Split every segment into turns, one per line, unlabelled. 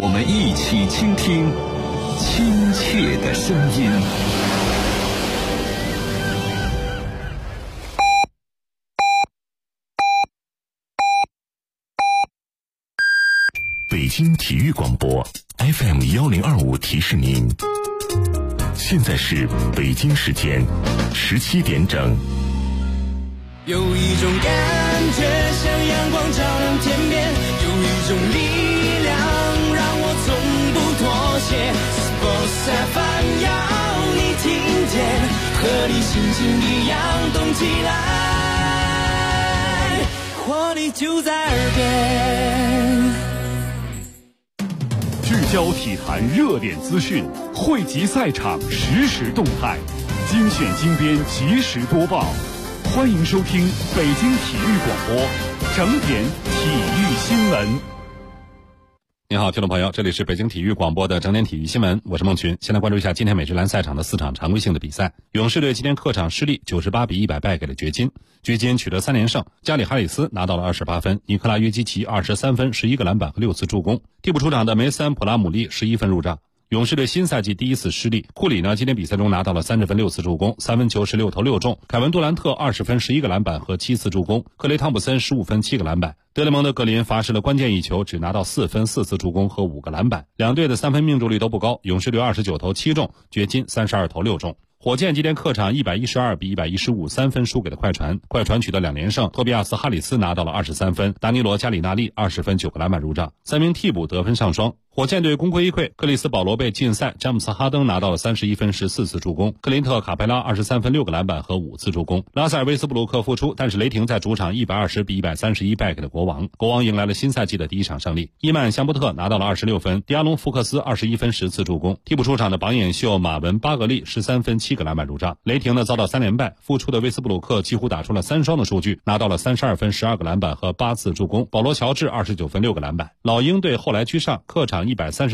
我们一起倾听亲切的声音。
北京体育广播 FM1025 提示您，现在是北京时间17点整。
有一种感觉像阳光照亮天边，有一种力量让我从不妥协。Sports FM 要你听见，和你心情一样动起来，活力就在耳边。
聚焦体坛热点资讯，汇集赛场实时动态，精选精编及时播报。欢迎收听北京体育广播整点体育新闻。
您好，听众朋友，这里是北京体育广播的整点体育新闻，我是孟群。先来关注一下今天美职篮赛场的4场常规性的比赛。勇士队今天客场失利98-100败给了掘金，掘金取得3连胜，加里哈里斯拿到了28分，尼克拉约基奇23分11个篮板和6次助攻，替补出场的梅森普拉姆利11分入账。勇士队新赛季第一次失利，库里呢今天比赛中拿到了30分6次助攻，3分球16投6中，凯文杜兰特20分11个篮板和7次助攻，克雷汤普森15分7个篮板。德雷蒙德格林罚失了关键一球，只拿到4分4次助攻和5个篮板。两队的3分命中率都不高，勇士队29投7中，掘金32投6中。火箭今天客场112-115 3分输给了快船，快船取得2连胜，托比亚斯哈里斯拿到了23分，达尼罗加里纳利20分9个篮板入账，3名替补得分上双。火箭队功亏一篑，克里斯保罗被禁赛，詹姆斯哈登拿到了31分14次助攻，克林特卡佩拉23分6个篮板和5次助攻。拉塞尔威斯布鲁克复出，但是雷霆在主场120-131败给了国王，国王迎来了新赛季的第一场胜利。伊曼香波特拿到了26分，迪亚隆福克斯21分10次助攻，替补出场的榜眼秀马文巴格利13分7个篮板入账。雷霆呢遭到3连败，复出的威斯布鲁克几乎打出了3双的数据，拿到了32分12个篮板和8次助攻，保罗乔治29分6个篮板。老鹰队后来居上，客场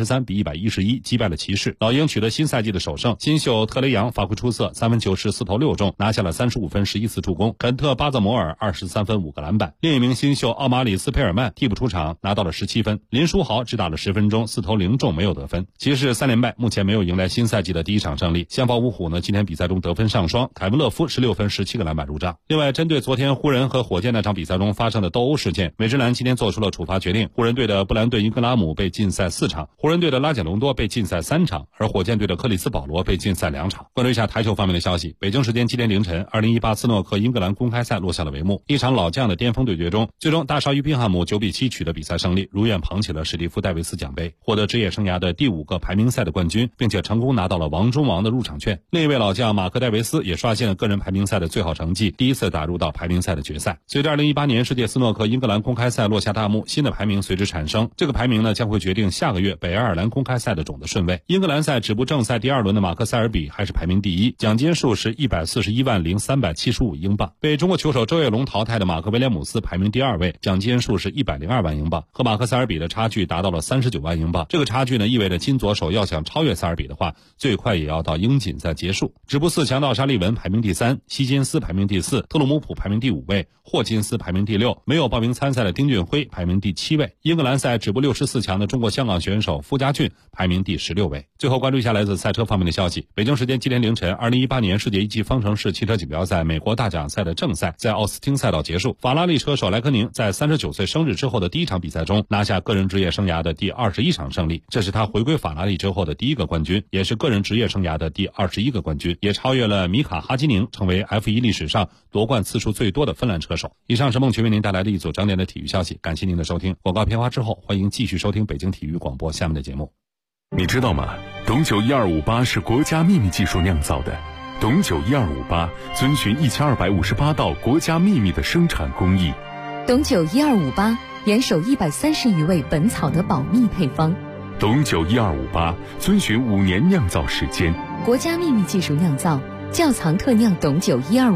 133-111击败了骑士，老鹰取得新赛季的首胜。新秀特雷杨发挥出色，3分球14投6中，拿下了35分11次助攻。肯特巴泽摩尔23分5个篮板。另一名新秀奥马里斯佩尔曼替补出场，拿到了17分。林书豪只打了10分钟，4投0中，没有得分。骑士3连败，目前没有迎来新赛季的第一场胜利。相防五虎呢今天比赛中得分上双，凯文勒夫16分17个篮板入账。另外，针对昨天湖人和火箭那场比赛中发生的斗殴事件，美职篮今天做出了处罚决定，湖人队的布兰顿·英格拉姆被禁赛4场，湖人队的拉简隆多被禁赛3场，而火箭队的克里斯保罗被禁赛2场。关注一下台球方面的消息，北京时间今天凌晨，2018斯诺克英格兰公开赛落下了帷幕。一场老将的巅峰对决中，最终大鲨鱼宾汉姆9-7取得比赛胜利，如愿捧起了史蒂夫戴维斯奖杯，获得职业生涯的第5个排名赛的冠军，并且成功拿到了王中王的入场券。另一位老将马克戴维斯也刷新了个人排名赛的最好成绩，第一次打入到排名赛的决赛。随着2018年世界斯诺克英格兰公开赛落下大幕，新的排名随之产生，这个排名呢将会决定下个月北爱尔兰公开赛的总的顺位。英格兰赛止步正赛第2轮的马克塞尔比还是排名第1，奖金数是141.0375英镑。被中国球手周跃龙淘汰的马克威廉姆斯排名第2位，奖金数是102万英镑，和马克塞尔比的差距达到了39万英镑。这个差距呢意味着金左手要想超越塞尔比的话，最快也要到英锦赛结束。止步4强的奥沙利文排名第3，希金斯排名第4，特鲁姆普排名第5位，霍金斯排名第6，没有报名参赛的丁俊晖排名第7位。英格兰赛止步64强的中国香港选手傅家俊排名第16位。最后关注一下来自赛车方面的消息，北京时间今天凌晨，2018年世界1级方程式汽车锦标赛美国大奖赛的正赛在奥斯汀赛道结束，法拉利车手莱科宁在39岁生日之后的第一场比赛中拿下个人职业生涯的第21场胜利，这是他回归法拉利之后的第一个冠军，也是个人职业生涯的第21个冠军，也超越了米卡哈基宁，成为 F1 历史上夺冠次数最多的芬兰车手。以上是孟群为您带来的一组整点的体育消息，感谢您的收听。广告片花之后，欢迎继续收听北京体育广播下面的节目。
你知道吗？董酒1258是国家秘密技术酿造的，董酒1258遵循1258道国家秘密的生产工艺。
董酒1258严守130余味本草的保密配方。
董酒1258遵循5年酿造时间，
国家秘密技术酿造，窖藏特酿董酒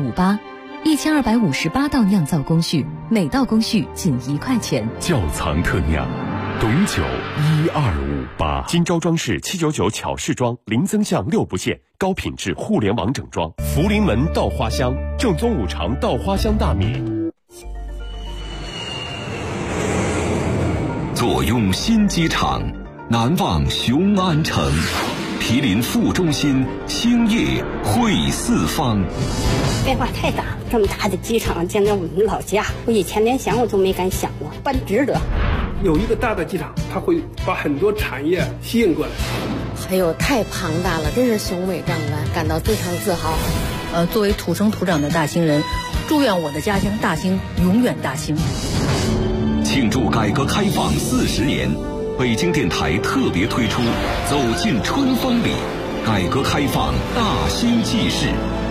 1258，1258道酿造工序，每道工序仅1块钱。
窖藏特酿董酒1258。
金招装饰799巧饰装，零增项6不限，高品质互联网整装。福临门稻花香，正宗5常稻花香大米。
坐拥新机场，
南望雄安城，毗邻副中心，兴业汇四方。
变化太大，这么大的机场建在我们老家，我以前连想我都没敢想过，办值得。
有一个大的机场，它会把很多产业吸引过来。
还有太庞大了，真是雄伟壮观，感到非常自豪。
作为土生土长的大兴人，祝愿我的家乡大兴永远大兴。
庆祝改革开放40年，北京电台特别推出《走进春风里》，改革开放大兴纪事。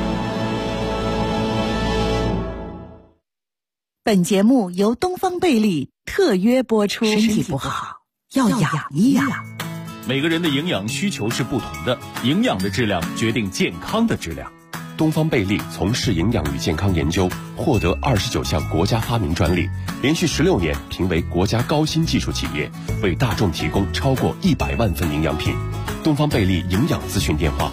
本节目由东方贝利特约播出。身体不好要养一养。
每个人的营养需求是不同的，营养的质量决定健康的质量。
东方贝利从事营养与健康研究，获得29项国家发明专利，连续16年评为国家高新技术企业，为大众提供超过100万份营养品。东方贝利营养咨询电话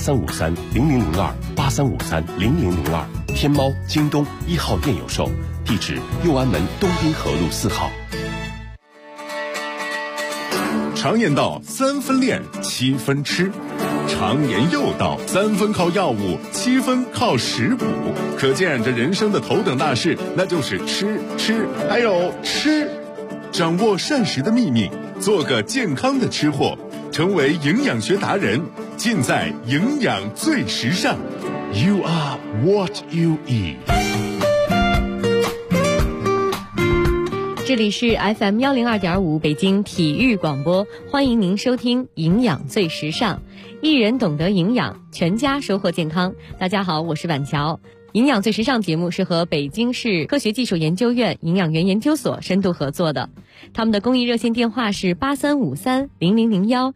8353-0002，8353-0002，天猫、京东1号店有售，地址右安门东滨河路4号。
常言道3分练7分吃，常言又道3分靠药物7分靠食补，可见这人生的头等大事那就是吃还有吃。掌握膳食的秘密，做个健康的吃货，成为营养学达人，尽在营养最时尚。 You are what you eat。
这里是 FM 102.5北京体育广播，欢迎您收听营养最时尚，一人懂得营养，全家收获健康。大家好，我是婉乔。营养最时尚节目是和北京市科学技术研究院营养员研究所深度合作的，他们的公益热线电话是8353-0001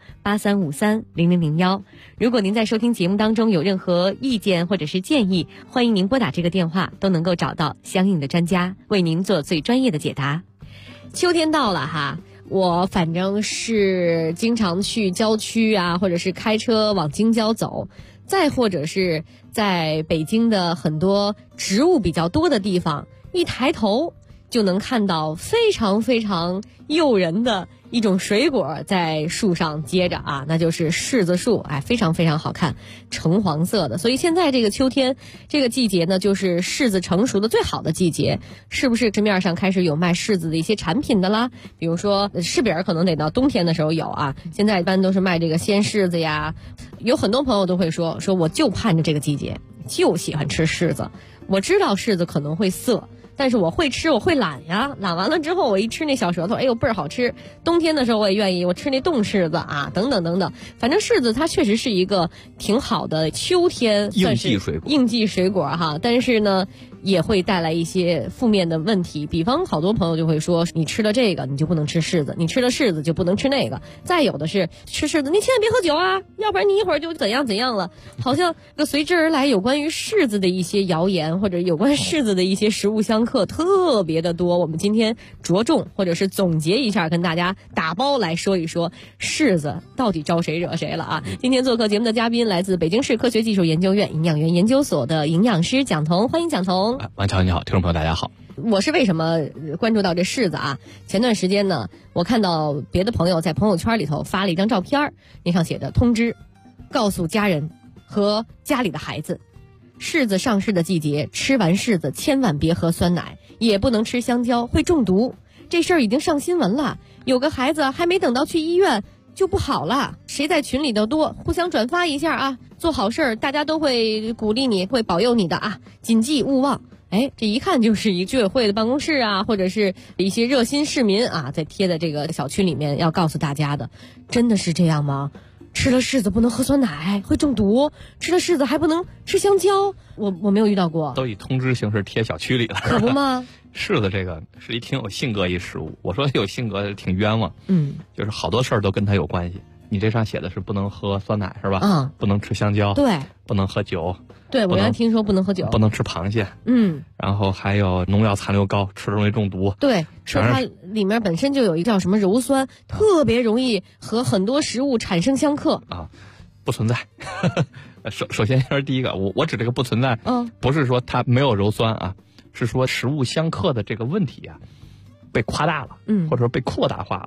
8353-0001。如果您在收听节目当中有任何意见或者是建议，欢迎您拨打这个电话，都能够找到相应的专家为您做最专业的解答。秋天到了哈，我反正是经常去郊区啊，或者是开车往京郊走，再或者是在北京的很多植物比较多的地方，一抬头就能看到非常非常诱人的一种水果在树上结着啊，那就是柿子树，非常非常好看，橙黄色的。所以现在这个秋天这个季节呢，就是柿子成熟的最好的季节。是不是市面上开始有卖柿子的一些产品的啦？比如说柿饼可能得到冬天的时候有啊，现在一般都是卖这个鲜柿子呀。有很多朋友都会说我就盼着这个季节，就喜欢吃柿子。我知道柿子可能会涩，但是我会吃，我会揽呀，揽完了之后我一吃那小舌头，哎呦倍儿好吃。冬天的时候我也愿意，我吃那冻柿子啊，等等等等。反正柿子它确实是一个挺好的秋天算是应季水果哈，但是呢也会带来一些负面的问题。比方好多朋友就会说，你吃了这个你就不能吃柿子，你吃了柿子就不能吃那个。再有的是吃柿子你千万别喝酒啊，要不然你一会儿就怎样怎样了。好像随之而来有关于柿子的一些谣言，或者有关柿子的一些食物相克特别的多。我们今天着重或者是总结一下，跟大家打包来说一说柿子到底招谁惹谁了啊。今天做客节目的嘉宾来自北京市科学技术研究院营养员研究所的营养师蒋彤，欢迎蒋彤。
王乔你好，听众朋友大家好。
我是为什么关注到这柿子啊？前段时间呢，我看到别的朋友在朋友圈里头发了一张照片，那上写着通知，告诉家人和家里的孩子，柿子上市的季节，吃完柿子千万别喝酸奶，也不能吃香蕉，会中毒。这事儿已经上新闻了，有个孩子还没等到去医院就不好了。谁在群里头多互相转发一下啊，做好事儿大家都会鼓励你，会保佑你的啊，谨记勿忘。这一看就是一居委会的办公室啊，或者是一些热心市民啊，在贴的这个小区里面要告诉大家的。真的是这样吗？吃了柿子不能喝酸奶，会中毒；吃了柿子还不能吃香蕉。我没有遇到过，
都以通知形式贴小区里了，
可不吗？
柿子这个是一挺有性格一食物，我说有性格挺冤枉，就是好多事儿都跟它有关系。你这上写的是不能喝酸奶是吧？不能吃香蕉，
对，
不能喝酒，
对，我原来听说不能喝酒，
不能吃螃蟹，然后还有农药残留高，吃容易中毒。
对，说它里面本身就有一个叫什么鞣酸，特别容易和很多食物产生相克
啊，不存在。首先是第一个，我指这个不存在，不是说它没有鞣酸啊，是说食物相克的这个问题啊被夸大了，或者说被扩大化了。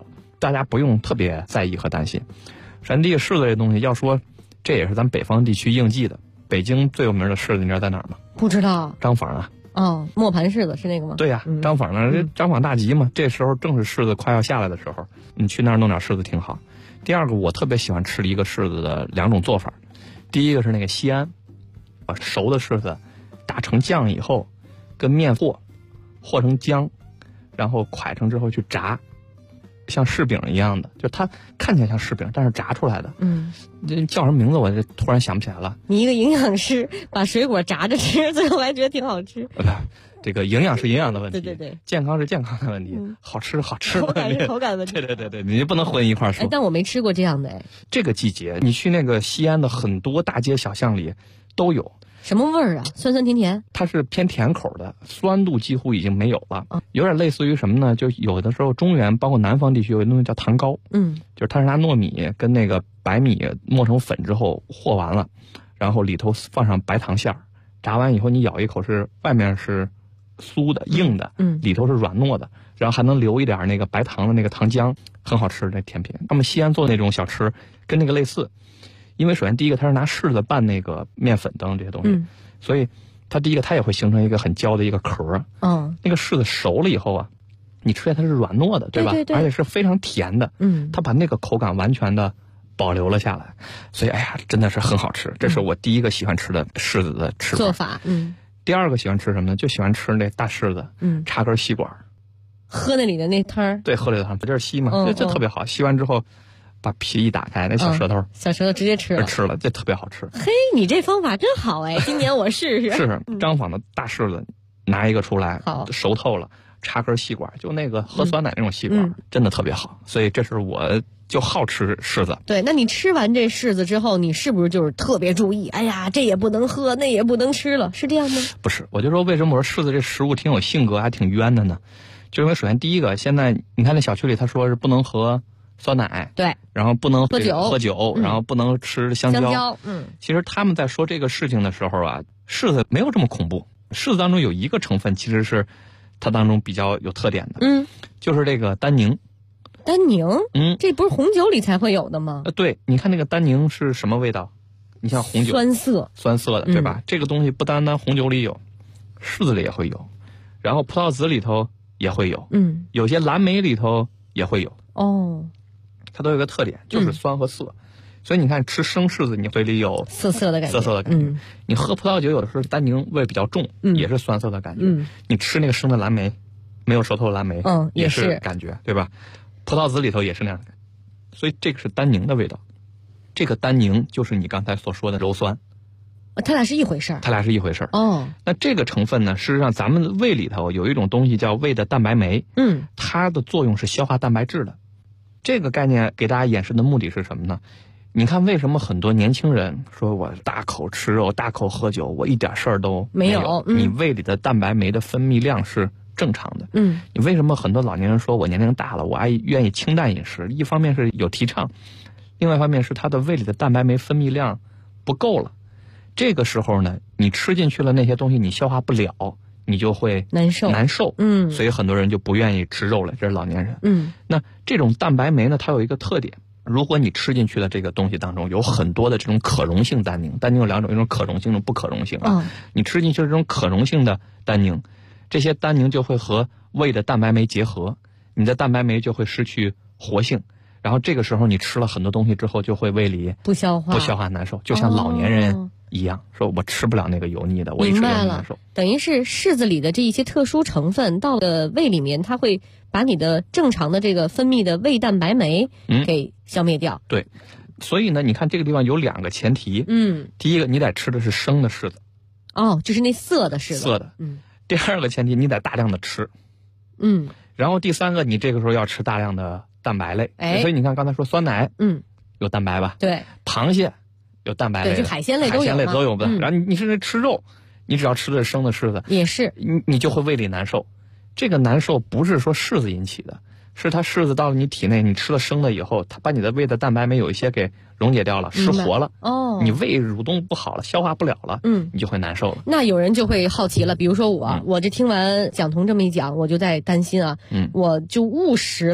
大家不用特别在意和担心。山地柿子这东西，要说这也是咱北方地区应季的。北京最有名的柿子，你知道在哪儿吗？
不知道。
张坊啊。
哦，磨盘柿子是那个吗？
对呀，张坊呢，张坊大集嘛，这时候正是柿子快要下来的时候，你去那儿弄点柿子挺好。第二个，我特别喜欢吃的一个柿子的2种做法。第一个是那个西安，把熟的柿子打成酱以后，跟面和成浆，然后蒯成之后去炸，像柿饼一样的，就它看起来像柿饼，但是炸出来的。这叫什么名字？我这突然想不起来了。
你一个营养师把水果炸着吃，最后还觉得挺好吃。
这个营养是营养的问题，
对，
健康是健康的问题，好吃是好吃的问题，
口感是口感问题。
对，你不能混一块说。
但我没吃过这样的。
这个季节你去那个西安的很多大街小巷里都有。
什么味儿啊？酸酸甜甜。
它是偏甜口的，酸度几乎已经没有了。有点类似于什么呢？就有的时候中原包括南方地区有一东西叫糖糕。就是它是拿糯米跟那个白米磨成粉之后和完了，然后里头放上白糖馅儿，炸完以后你咬一口是外面是酥的硬的，里头是软糯的，然后还能留一点那个白糖的那个糖浆，很好吃的甜品。他们西安做那种小吃跟那个类似。因为首先第一个它是拿柿子拌那个面粉等这些东西，所以它第一个它也会形成一个很焦的一个壳。那个柿子熟了以后啊，你吃起来它是软糯的，对吧？对，而且是非常甜的。它把那个口感完全的保留了下来，所以哎呀，真的是很好吃。这是我第一个喜欢吃的柿子的吃法
做法。
第二个喜欢吃什么呢？就喜欢吃那大柿子，插根吸管，
喝那里的那汤儿。
对，喝里的汤，不就是吸嘛？这特别好。吸完之后。把皮一打开，那小舌头，
小舌头直接吃
了，这特别好吃。
嘿，你这方法真好哎！今年我试试。
是张坊的大柿子，拿一个出来，熟透了，插根吸管，就那个喝酸奶那种吸管，真的特别好。所以这是我就好吃柿子。
对，那你吃完这柿子之后，你是不是就是特别注意？哎呀，这也不能喝，那也不能吃了，是这样吗？
不是，我就说为什么我说柿子这食物挺有性格，还挺冤的呢？就因为首先第一个，现在你看那小区里他说是不能喝酸奶，
对，
然后不能
喝
酒，然后不能吃香蕉。其实他们在说这个事情的时候啊，柿子没有这么恐怖。柿子当中有一个成分其实是它当中比较有特点的，就是这个单宁。
单宁，这不是红酒里才会有的吗？
对，你看那个单宁是什么味道？你像红酒，酸涩的，对吧？这个东西不单单红酒里有，柿子里也会有，然后葡萄籽里头也会有，有些蓝莓里头也会有。它都有一个特点，就是酸和涩。所以你看，吃生柿子，你嘴里有
涩涩的感
觉。你喝葡萄酒，有的时候单宁味比较重，也是酸涩的感觉。你吃那个生的蓝莓，没有熟透的蓝莓，也是感觉，对吧？葡萄籽里头也是那样的感觉。所以这个是单宁的味道。这个单宁就是你刚才所说的鞣酸。
它俩是一回事儿。
那这个成分呢，事实上咱们胃里头有一种东西叫胃的蛋白酶，它的作用是消化蛋白质的。这个概念给大家演示的目的是什么呢？你看为什么很多年轻人说我大口吃肉、大口喝酒，我一点事儿都没有？你胃里的蛋白酶的分泌量是正常的。你为什么很多老年人说我年龄大了，我愿意清淡饮食？一方面是有提倡，另外一方面是他的胃里的蛋白酶分泌量不够了。这个时候呢，你吃进去了那些东西，你消化不了，你就会难受。所以很多人就不愿意吃肉了，这是老年人。那这种蛋白酶呢，它有一个特点，如果你吃进去的这个东西当中有很多的这种可溶性单宁，单宁有两种，一种可溶性，一种不可溶性啊。你吃进去这种可溶性的单宁，这些单宁就会和胃的蛋白酶结合，你的蛋白酶就会失去活性。然后这个时候你吃了很多东西之后，就会胃里不消化难受，就像老年人一样，说我吃不了那个油腻的，我一吃就难受。
等于是柿子里的这一些特殊成分到了胃里面，它会把你的正常的这个分泌的胃蛋白酶给消灭掉。
对，所以呢，你看这个地方有两个前提。第一个，你得吃的是生的柿子。
就是那涩的柿子。
涩的。第二个前提，你得大量的吃。然后第三个，你这个时候要吃大量的蛋白类。所以你看刚才说酸奶，有蛋白吧？
对。
螃蟹有蛋白类，
对，就海鲜类都
有的。然后你甚至吃肉，你只要吃的是生的柿子，
也是，
你就会胃里难受。这个难受不是说柿子引起的，是它柿子到了你体内，你吃了生的以后，它把你的胃的蛋白酶有一些给溶解掉了，失活了。你胃蠕动不好了，消化不了了，你就会难受了。
那有人就会好奇了，比如说我这听完蒋彤这么一讲，我就在担心啊，我就误食了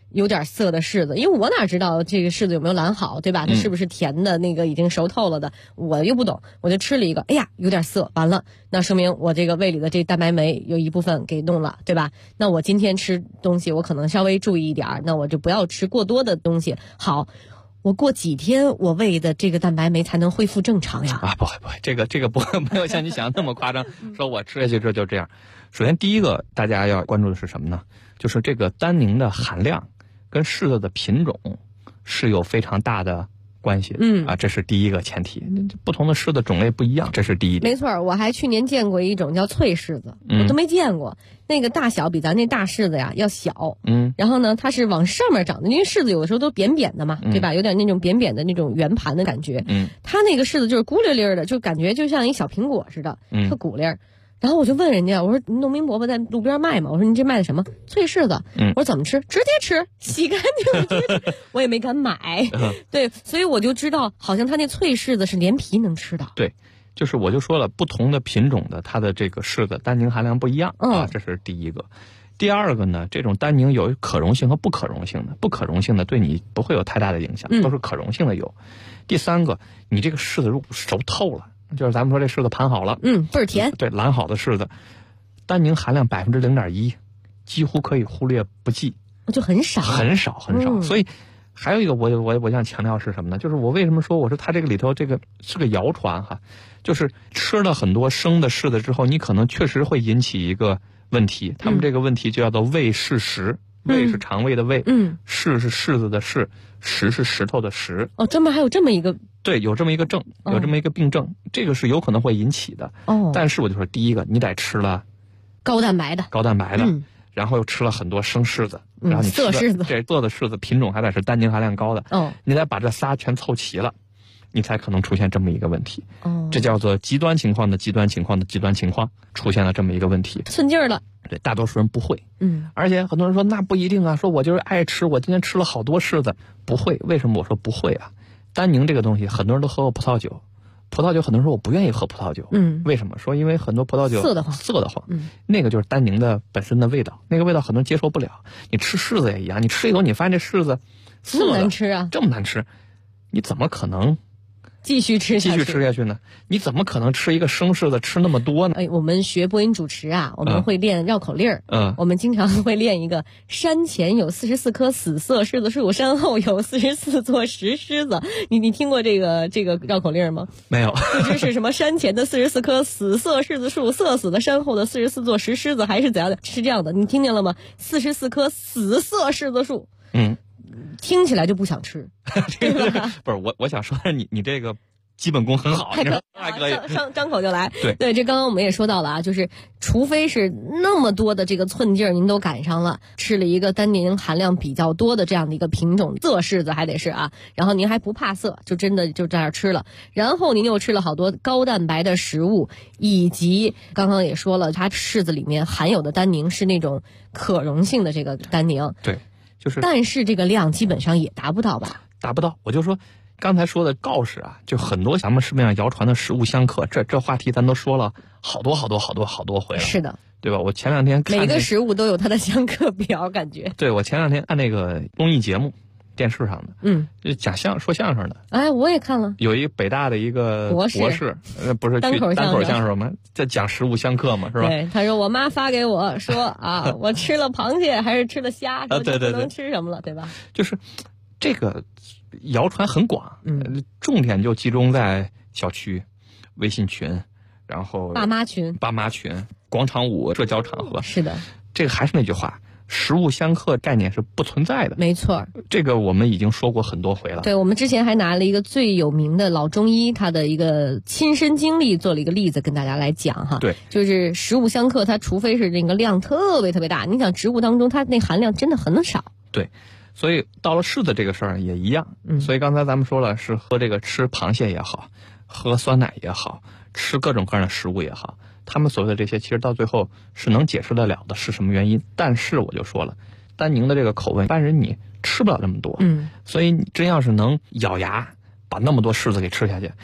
有点涩的柿子，因为我哪知道这个柿子有没有烂好，对吧？它是不是甜的那个已经熟透了的，我又不懂，我就吃了一个，哎呀，有点涩，完了，那说明我这个胃里的这蛋白酶有一部分给弄了，对吧？那我今天吃东西我可能稍微注意一点，那我就不要吃过多的东西。好，我过几天我胃的这个蛋白酶才能恢复正常呀？
啊，不会，这个不会，没有像你想的那么夸张。说我吃下去就这样。首先第一个大家要关注的是什么呢？就是这个单宁的含量跟柿子的品种是有非常大的关系。这是第一个前提。不同的柿子种类不一样，这是第一点。
没错，我还去年见过一种叫脆柿子，我都没见过。那个大小比咱那大柿子呀要小。然后呢，它是往上面长的，因为柿子有的时候都扁扁的嘛，对吧？有点那种扁扁的那种圆盘的感觉。它那个柿子就是咕溜溜的，就感觉就像一小苹果似的，特鼓溜。然后我就问人家，我说农民伯伯在路边卖嘛，我说你这卖的什么？脆柿子。我说怎么吃？直接吃，洗干净直接吃。我也没敢买。对，所以我就知道，好像它那脆柿子是连皮能吃的。
对，就是我就说了，不同的品种的它的这个柿子单宁含量不一样这是第一个。第二个呢，这种单宁有可溶性和不可溶性的，不可溶性的对你不会有太大的影响，都是可溶性的有。第三个，你这个柿子如果熟透了。就是咱们说这柿子盘好了，
倍儿甜。
对，蓝好的柿子，单宁含量0.1%，几乎可以忽略不计，
就很少，
很少。所以还有一个我想强调是什么呢？就是我为什么说我说它这个里头这个是个谣传哈，就是吃了很多生的柿子之后，你可能确实会引起一个问题，他们这个问题就叫做胃柿石。胃是肠胃的胃，柿是柿子的柿，石是石头的石。
专门还有这么一个，
对，有这么一个症，有这么一个病症，这个是有可能会引起的。但是我就说，第一个，你得吃了
高蛋白的，
然后又吃了很多生柿子，然后你吃
涩柿子，
这涩的柿子品种还得是单宁含量高的。你得把这仨全凑齐了，你才可能出现这么一个问题。这叫做极端情况的极端情况的极端情况，出现了这么一个问题，
寸劲儿了。
对，大多数人不会。而且很多人说那不一定啊，说我就是爱吃，我今天吃了好多柿子，不会。为什么我说不会啊？单宁这个东西，很多人都喝过葡萄酒，很多人说我不愿意喝葡萄酒。为什么？说因为很多葡萄酒
涩得慌。
那个就是单宁的本身的味道，那个味道很多人接受不了。你吃柿子也一样，你吃一口你发现这柿子涩的，
这么难吃啊，
这么难吃，你怎么可能
继续吃下
去呢？你怎么可能吃一个生柿子吃那么多呢？
我们学播音主持啊，我们会练绕口令儿。我们经常会练一个山前有44棵死涩柿子树，山后有44座石狮子。你听过这个绕口令吗？
没有。
不知是什么山前的44棵死涩柿子树，涩死的山后的44座石狮子，还是怎样的？是这样的，你听见了吗？44棵死涩柿子树。听起来就不想吃。
不是我想说你这个基本功很好，
还可以张口就来。
对，
这刚刚我们也说到了啊，就是除非是那么多的这个寸劲儿您都赶上了，吃了一个单宁含量比较多的这样的一个品种涩柿子还得是啊，然后您还不怕涩，就真的就在那儿吃了，然后您又吃了好多高蛋白的食物，以及刚刚也说了，它柿子里面含有的单宁是那种可溶性的这个单宁。
对。
但是这个量基本上也达不到吧？
达不到。我就说刚才说的告示啊，就很多咱们市面上谣传的食物相克，这话题咱都说了好多回了。是
的，
对吧？我前两天看
每个食物都有它的相克表，感觉。
对，我前两天看那个综艺节目，电视上的，就说相声的。
哎，我也看了。
有一个北大的一个博士，不是
单口
相声吗？在讲食物相克嘛，是吧？
对，他说我妈发给我说啊，我吃了螃蟹还是吃了虾，说就不能吃什么了，对吧？
就是这个谣传很广，重点就集中在小区、微信群，然后
爸妈群、
广场舞、社交场合。
是的，
这个还是那句话。食物相克概念是不存在的，
没错，
这个我们已经说过很多回了。
对，我们之前还拿了一个最有名的老中医他的一个亲身经历做了一个例子跟大家来讲哈。
对，
就是食物相克，它除非是那个量特别大，你想植物当中它那含量真的很少。
对，所以到了柿子这个事儿也一样。所以刚才咱们说了，是喝这个吃螃蟹也好，喝酸奶也好，吃各种各样的食物也好。他们所谓的这些，其实到最后是能解释得了的，是什么原因？但是我就说了，单宁的这个口味，一般人你吃不了那么多，所以你真要是能咬牙把那么多柿子给吃下去，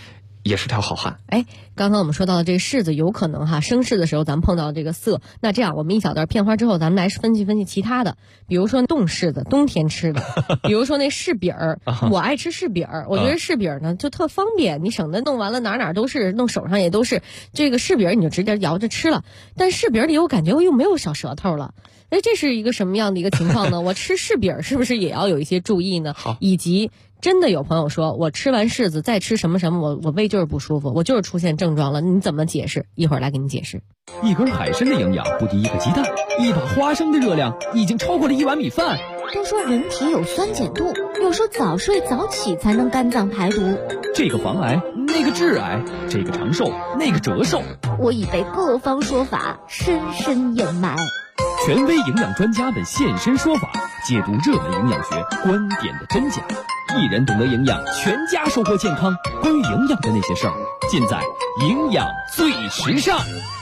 也是条好汉。
刚刚我们说到的这个柿子，有可能生柿的时候咱们碰到这个涩。那这样我们一小段片花之后，咱们来分析分析其他的，比如说冻柿子，冬天吃的，比如说那柿饼儿，我爱吃柿饼儿，我觉得柿饼儿呢就特方便，你省得弄完了哪都是，弄手上也都是。这个柿饼儿你就直接摇着吃了，但柿饼儿里我感觉又没有小舌头了。这是一个什么样的一个情况呢？我吃柿饼是不是也要有一些注意呢？以及真的有朋友说我吃完柿子再吃什么什么，我胃就是不舒服，我就是出现症状了，你怎么解释？一会儿来给你解释。
一根海参的营养不敌一个鸡蛋，一把花生的热量已经超过了1碗米饭。
都说人体有酸碱度，又说早睡早起才能肝脏排毒。
这个防癌，那个致癌，这个长寿，那个折寿。
我已被各方说法深深掩埋。
权威营养专家们现身说法，解读热门营养学观点的真假。一人懂得营养，全家收获健康。关于营养的那些事儿，尽在营养最时尚。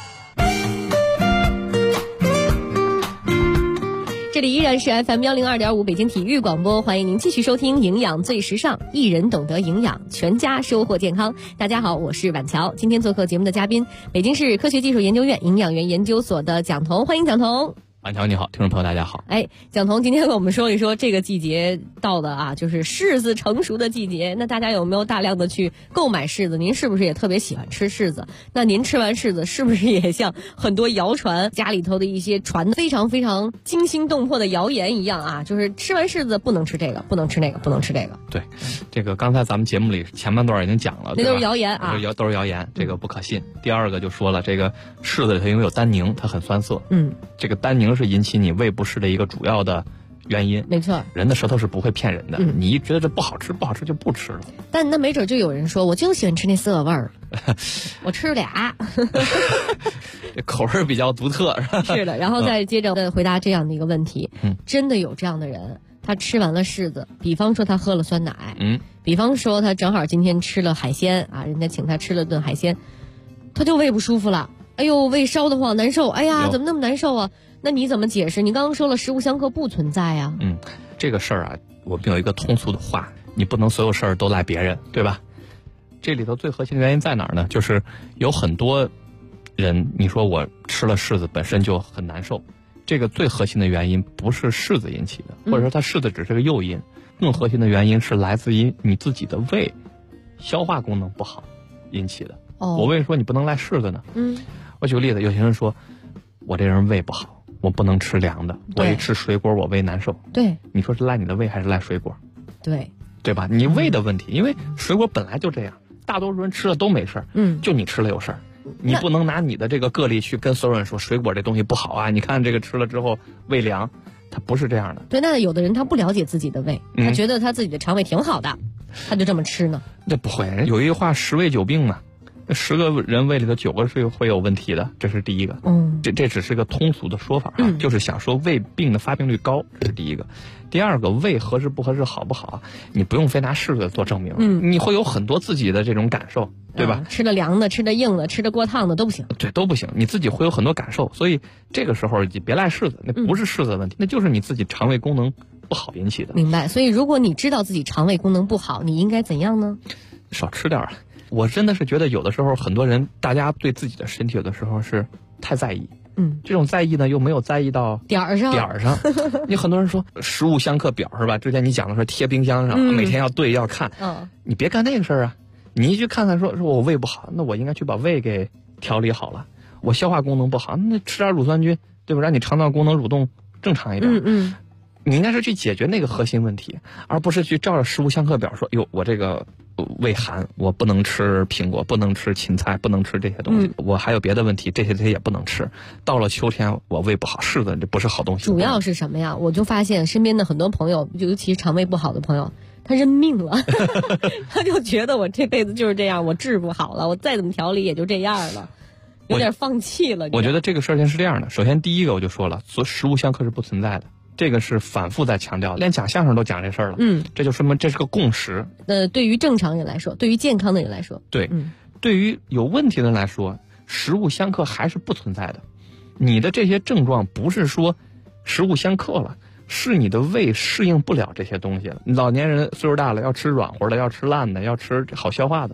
这里依然是 FM102.5 北京体育广播，欢迎您继续收听营养最时尚，一人懂得营养，全家收获健康。大家好，我是婉乔，今天做客节目的嘉宾，北京市科学技术研究院营养园研究所的蒋彤，欢迎蒋彤。
婉乔你好，听众朋友大家好。
蒋彤今天和我们说一说这个季节到的就是柿子成熟的季节，那大家有没有大量的去购买柿子？您是不是也特别喜欢吃柿子？那您吃完柿子是不是也像很多谣传家里头的一些传的非常非常惊心动魄的谣言一样就是吃完柿子不能吃这个，不能吃那个，不能吃这个？
对，这个刚才咱们节目里前半段已经讲了，
那都是谣言
都是谣言，这个不可信。第二个就说了，这个柿子里头因为有单宁，它很酸涩，这个单宁是引起你胃不适的一个主要的原因。
没错，
人的舌头是不会骗人的，你一觉得这不好吃就不吃了。
但那没准就有人说，我就喜欢吃那涩味儿，我吃俩，
这口味比较独特，
是的。然后再接着回答这样的一个问题，真的有这样的人，他吃完了柿子，比方说他喝了酸奶，比方说他正好今天吃了海鲜人家请他吃了顿海鲜，他就胃不舒服了，哎呦，胃烧得慌，难受，哎呀，怎么那么难受啊？那你怎么解释？你刚刚说了食物相克不存在呀。
这个事儿我们有一个通俗的话，你不能所有事儿都赖别人，对吧？这里头最核心的原因在哪儿呢？就是有很多人，你说我吃了柿子本身就很难受，这个最核心的原因不是柿子引起的，或者说它柿子只是个诱因，更核心的原因是来自于你自己的胃消化功能不好引起的。我为什么说你不能赖柿子呢？我举个例子，有些人说我这人胃不好，我不能吃凉的，我一吃水果我胃难受。
对，
你说是赖你的胃还是赖水果？对吧？你胃的问题，因为水果本来就这样，大多数人吃了都没事儿，就你吃了有事儿。你不能拿你的这个个例去跟所有人说水果这东西不好啊，你看这个吃了之后胃凉，它不是这样的。
对，那有的人他不了解自己的胃，他觉得他自己的肠胃挺好的，他就这么吃呢。
这不会，有一句话10胃9病嘛。10个人胃里头9个是会有问题的，这是第一个。这只是个通俗的说法就是想说胃病的发病率高，这是第一个。第二个，胃合适不合适好不好，你不用非拿柿子做证明，你会有很多自己的这种感受，对吧？
吃的凉的，吃的硬的，吃的过烫的都不行。
对，都不行，你自己会有很多感受，所以这个时候你别赖柿子，那不是柿子的问题，那就是你自己肠胃功能不好引起的。
明白。所以如果你知道自己肠胃功能不好，你应该怎样呢？
少吃点儿。我真的是觉得有的时候很多人，大家对自己的身体有的时候是太在意，这种在意呢又没有在意到
点儿上。
你很多人说食物相克表是吧？之前你讲的说贴冰箱上，每天要对要看，你别干那个事儿啊！你一去看看说我胃不好，那我应该去把胃给调理好了。我消化功能不好，那吃点乳酸菌，对吧？让你肠道功能蠕动正常一点。你应该是去解决那个核心问题，而不是去照着食物相克表说，哟，我这个胃寒，我不能吃苹果，不能吃芹菜，不能吃这些东西，我还有别的问题，这些也不能吃。到了秋天，我胃不好，柿子这不是好东西。
主要是什么呀？我就发现身边的很多朋友，尤其是肠胃不好的朋友，他认命了，他就觉得我这辈子就是这样，我治不好了，我再怎么调理也就这样了。有点放弃了。
我觉得这个事情是这样的，首先第一个我就说了，食物相克是不存在的。这个是反复在强调，连讲相声都讲这事儿了。这就说明这是个共识。
对于正常人来说，对于健康的人来说，
对，对于有问题的人来说，食物相克还是不存在的。你的这些症状不是说食物相克了，是你的胃适应不了这些东西了。老年人岁数大了，要吃软和的，要吃烂的，要吃好消化的。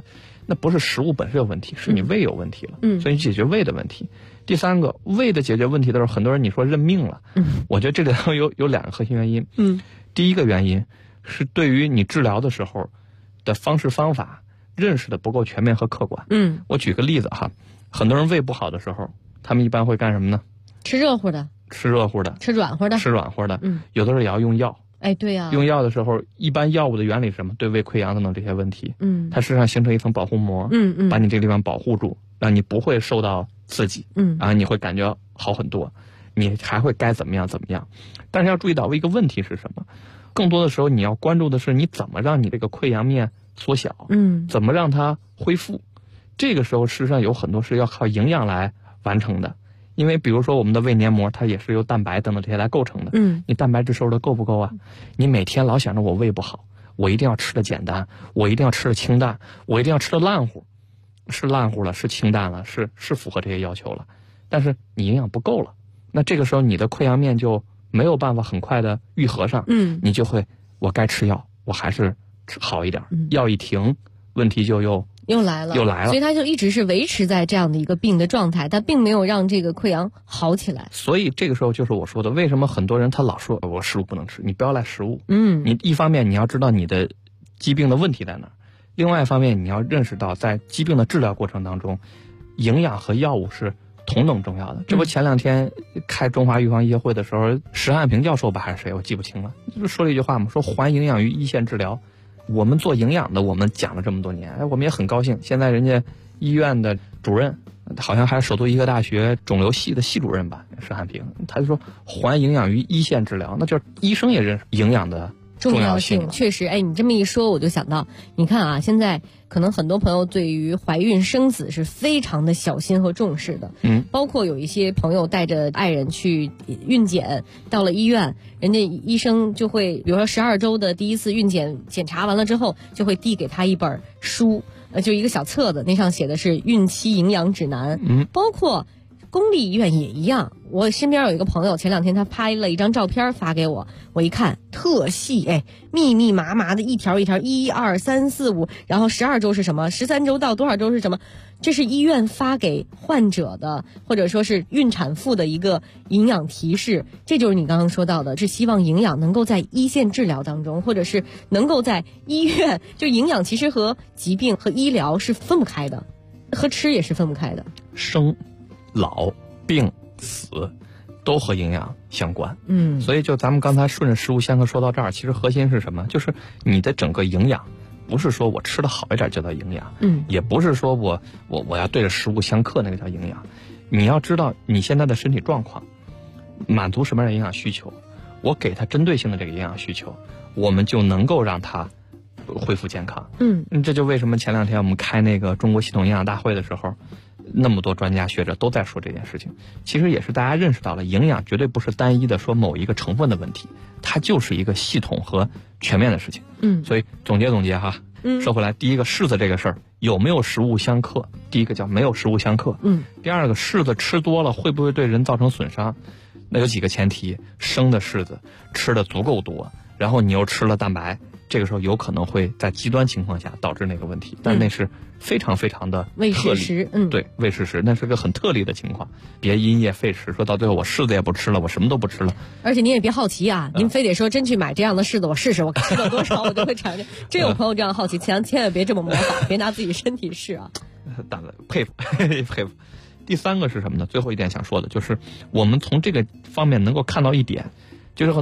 那不是食物本身有问题，是你胃有问题了。所以你解决胃的问题。第三个，胃的解决问题的时候，很多人你说认命了。我觉得这里头有2个核心原因。第一个原因是对于你治疗的时候的方式方法认识的不够全面和客观。我举个例子哈，很多人胃不好的时候，他们一般会干什么呢？
吃热乎的，
吃软乎的。有的时候也要用药。
哎，对啊，
用药的时候，一般药物的原理是什么？对胃溃疡等等这些问题，它实际上形成一层保护膜，把你这个地方保护住，让你不会受到刺激，你会感觉好很多，你还会该怎么样怎么样。但是要注意到一个问题是什么？更多的时候你要关注的是你怎么让你这个溃疡面缩小，怎么让它恢复。这个时候事实上有很多是要靠营养来完成的。因为比如说我们的胃黏膜它也是由蛋白等等这些来构成的，你蛋白质摄入的够不够啊？你每天老想着我胃不好，我一定要吃的简单，我一定要吃的清淡，我一定要吃的烂乎，是烂乎了，是清淡了，是符合这些要求了，但是你营养不够了，那这个时候你的溃疡面就没有办法很快的愈合上，你就会我该吃药，我还是吃好一点，药一停，问题就又来了，
所以他就一直是维持在这样的一个病的状态，他并没有让这个溃疡好起来。
所以这个时候就是我说的，为什么很多人他老说我食物不能吃，你不要赖食物。你一方面你要知道你的疾病的问题在哪儿，另外一方面你要认识到在疾病的治疗过程当中，营养和药物是同等重要的。这不前2天开中华预防医学会的时候，石汉平教授吧还是谁我记不清了，就说了一句话嘛，说还营养于一线治疗。我们做营养的，我们讲了这么多年，我们也很高兴。现在人家医院的主任，好像还是首都医科大学肿瘤系的系主任吧，石汉平，他就说还营养于一线治疗，那就是医生也认识营养的重要性。
确实，你这么一说，我就想到，你看啊，现在可能很多朋友对于怀孕生子是非常的小心和重视的，包括有一些朋友带着爱人去孕检，到了医院，人家医生就会，比如说12周的第一次孕检检查完了之后，就会递给他一本书，就一个小册子，那上写的是孕期营养指南，包括公立医院也一样。我身边有一个朋友，前2天他拍了一张照片发给我，我一看特细，密密麻麻的一条一条，1、2、3、4、5，然后12周是什么，13周到多少周是什么，这是医院发给患者的，或者说是孕产妇的一个营养提示。这就是你刚刚说到的，是希望营养能够在一线治疗当中，或者是能够在医院，就营养其实和疾病和医疗是分不开的，和吃也是分不开的。
生老病死都和营养相关，所以就咱们刚才顺着食物相克说到这儿，其实核心是什么？就是你的整个营养，不是说我吃的好一点就叫营养，也不是说我要对着食物相克那个叫营养。你要知道你现在的身体状况，满足什么样的营养需求，我给他针对性的这个营养需求，我们就能够让他恢复健康。这就为什么前2天我们开那个中国系统营养大会的时候，那么多专家学者都在说这件事情，其实也是大家认识到了，营养绝对不是单一的说某一个成分的问题，它就是一个系统和全面的事情。所以总结哈，说回来，第一个柿子这个事儿有没有食物相克？第一个叫没有食物相克。第二个，柿子吃多了会不会对人造成损伤？那有几个前提：生的柿子吃的足够多，然后你又吃了蛋白，这个时候有可能会在极端情况下导致那个问题，但那是非常非常的
未事实。
对，未事实，那是个很特例的情况。别因噎废食，说到最后我柿子也不吃了，我什么都不吃了。
而且您也别好奇啊，您非得说真去买这样的柿子我试试，我吃了多少我就会尝尝。真有朋友这样好奇，千万别这么模仿，别拿自己身体试啊。
佩服佩服。第三个是什么呢？最后一点想说的就是，我们从这个方面能够看到一点，就是